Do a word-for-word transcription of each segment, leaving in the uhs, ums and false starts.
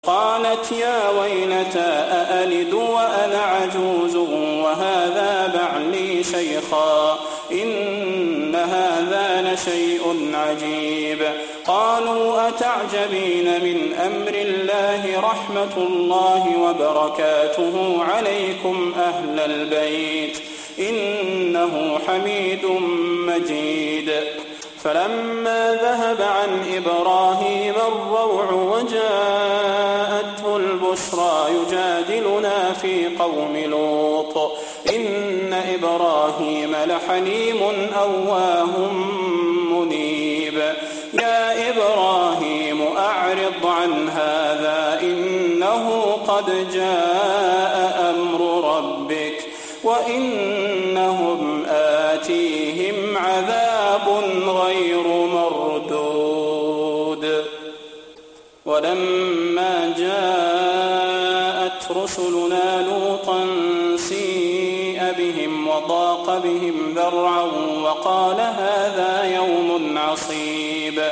قالت يا ويلتى أألد وأنا عجوز وهذا بعلي شيخا إن هذا لشيء عجيب. قالوا أتعجبين من أمر الله رحمة الله وبركاته عليكم أهل البيت إنه حميد مجيد. فلما ذهب عن إبراهيم الروع وجاءته البشرى يجادلنا في قوم لوط إن إبراهيم لحليم أواه منيب. يا إبراهيم أعرض عن هذا إنه قد جاء أمر ربك وإنهم آتيهم عذاب غير مردود. ولما جاءت رسلنا لوطا سيء بهم وضاق بهم ذرعا وقال هذا يوم عصيب.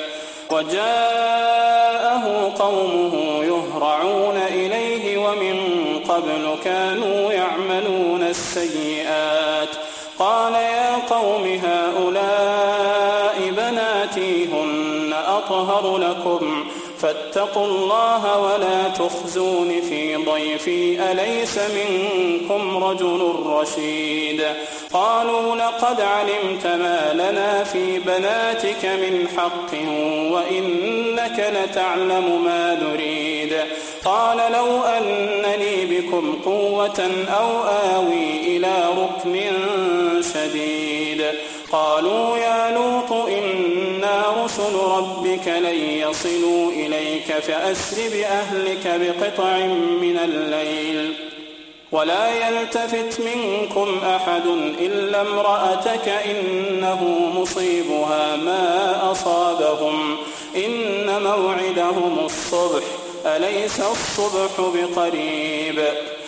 وجاءه قومه يهرعون إليه ومن قبل كانوا يعملون السيئات. قال يا قوم هؤلاء بناتي هن أطهر لكم فاتقوا الله ولا تخزون في ضيفي أليس منكم رجل رشيد. قالوا لقد علمت ما لنا في بناتك من حق وإنك لتعلم ما نريد. قال لو أن لي بكم قوة أو آوي إلى ركن شديد. قالوا يا لوط إنا رسل ربك لن يصلوا إليك فأسر بأهلك بقطع من الليل ولا يلتفت منكم أحد إلا امرأتك إنه مصيبها ما أصابهم إن موعدهم الصبح أليس الصبح بقريب.